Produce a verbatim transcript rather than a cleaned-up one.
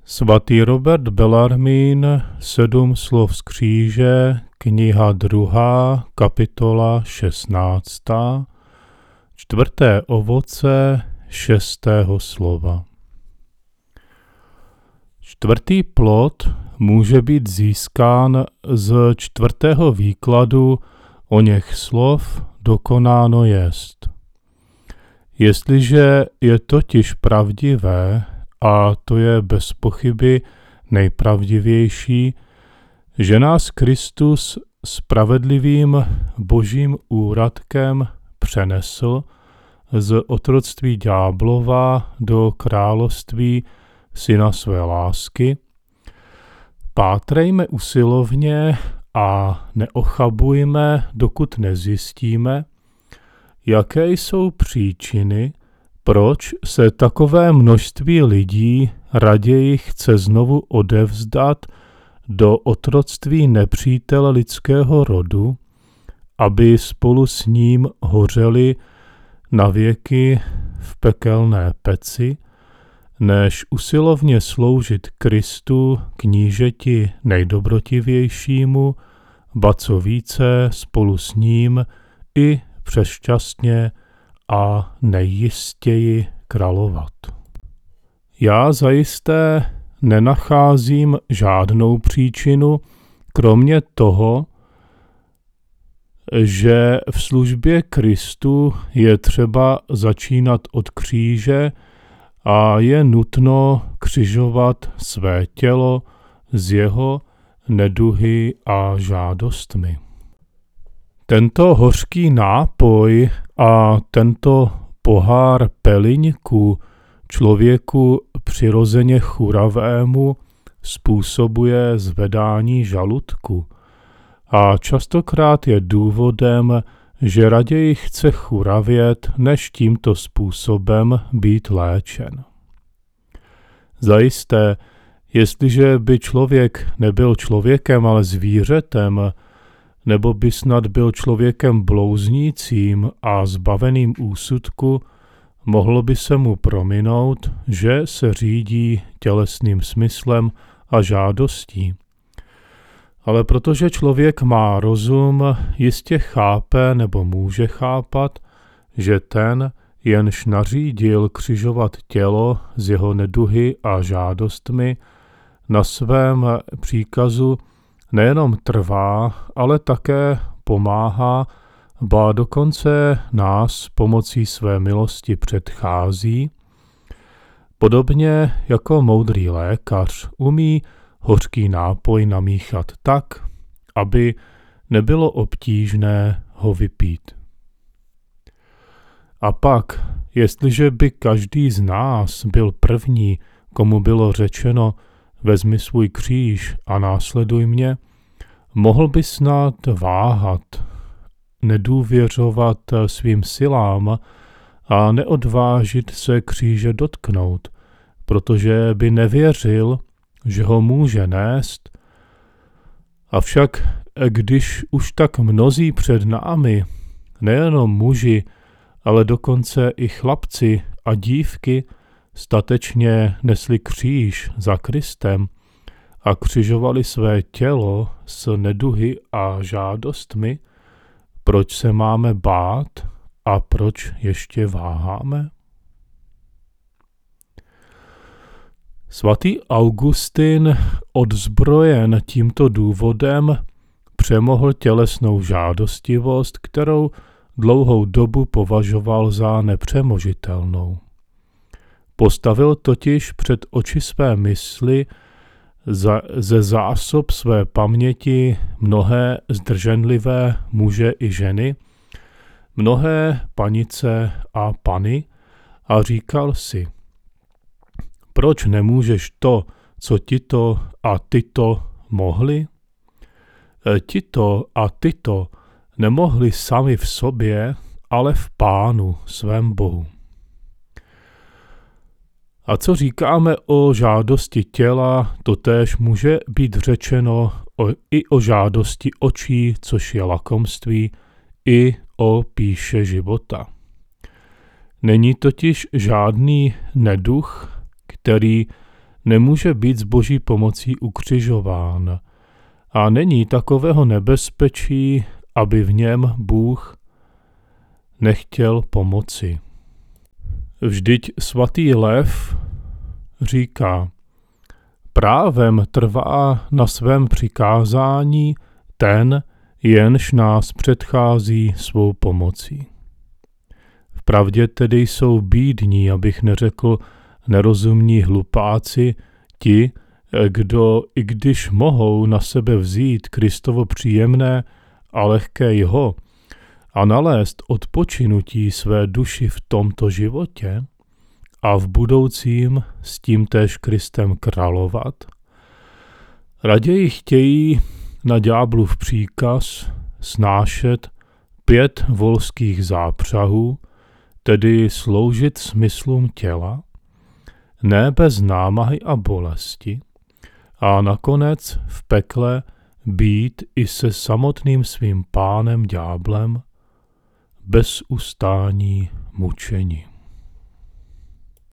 Svatý Robert Bellarmín, Sedm slov z kříže, kniha druhá, kapitola šestnáctá, čtvrté ovoce šestého slova. Čtvrtý plod může být získán z čtvrtého výkladu oněch slov dokonáno jest. Jestliže je totiž pravdivé, a to je bez pochyby nejpravdivější, že nás Kristus spravedlivým božím úradkem přenesl z otroctví ďáblova do království syna své lásky, pátrejme usilovně a neochabujme, dokud nezjistíme, jaké jsou příčiny, proč se takové množství lidí raději chce znovu odevzdat do otroctví nepřítele lidského rodu, aby spolu s ním hořeli na věky v pekelné peci, než usilovně sloužit Kristu, knížeti nejdobrotivějšímu, ba co více spolu s ním i přešťastně a nejistěji královat. Já zajisté nenacházím žádnou příčinu, kromě toho, že v službě Kristu je třeba začínat od kříže a je nutno křižovat své tělo z jeho neduhy a žádostmi. Tento hořký nápoj a tento pohár peliňku člověku přirozeně churavému způsobuje zvedání žaludku a častokrát je důvodem, že raději chce churavět, než tímto způsobem být léčen. Zajisté, jestliže by člověk nebyl člověkem, ale zvířetem, nebo by snad byl člověkem blouznícím a zbaveným úsudku, mohlo by se mu prominout, že se řídí tělesným smyslem a žádostí. Ale protože člověk má rozum, jistě chápe nebo může chápat, že ten, jenž nařídil křižovat tělo z jeho neduhy a žádostmi, na svém příkazu nejenom trvá, ale také pomáhá, ba dokonce nás pomocí své milosti předchází. Podobně jako moudrý lékař umí hořký nápoj namíchat tak, aby nebylo obtížné ho vypít. A pak, jestliže by každý z nás byl první, komu bylo řečeno, vezmi svůj kříž a následuj mě, mohl by snad váhat, nedůvěřovat svým silám a neodvážit se kříže dotknout, protože by nevěřil, že ho může nést. Avšak když už tak mnozí před námi, nejenom muži, ale dokonce i chlapci a dívky, statečně nesli kříž za Kristem a křižovali své tělo s neduhy a žádostmi, proč se máme bát a proč ještě váháme? Svatý Augustin, odzbrojen tímto důvodem, přemohl tělesnou žádostivost, kterou dlouhou dobu považoval za nepřemožitelnou. Postavil totiž před oči své mysli za, ze zásob své paměti mnohé zdrženlivé muže i ženy, mnohé panice a pany a říkal si, proč nemůžeš to, co tito a tyto mohli? Tito a tyto nemohli sami v sobě, ale v Pánu, svém Bohu. A co říkáme o žádosti těla, totéž může být řečeno o, i o žádosti očí, což je lakomství, i o píše života. Není totiž žádný neduch, který nemůže být s Boží pomocí ukřižován a není takového nebezpečí, aby v něm Bůh nechtěl pomoci. Vždyť svatý Lev říká, právem trvá na svém přikázání ten, jenž nás předchází svou pomocí. Vpravdě tedy jsou bídní, abych neřekl nerozumní hlupáci, ti, kdo, i když mohou na sebe vzít Kristovo příjemné a lehké jho a nalézt odpočinutí své duši v tomto životě a v budoucím s tímtéž Kristem královat, raději chtějí na ďáblův příkaz snášet pět volských zápřahů, tedy sloužit smyslům těla, ne bez námahy a bolesti, a nakonec v pekle být i se samotným svým pánem ďáblem bez ustání mučení.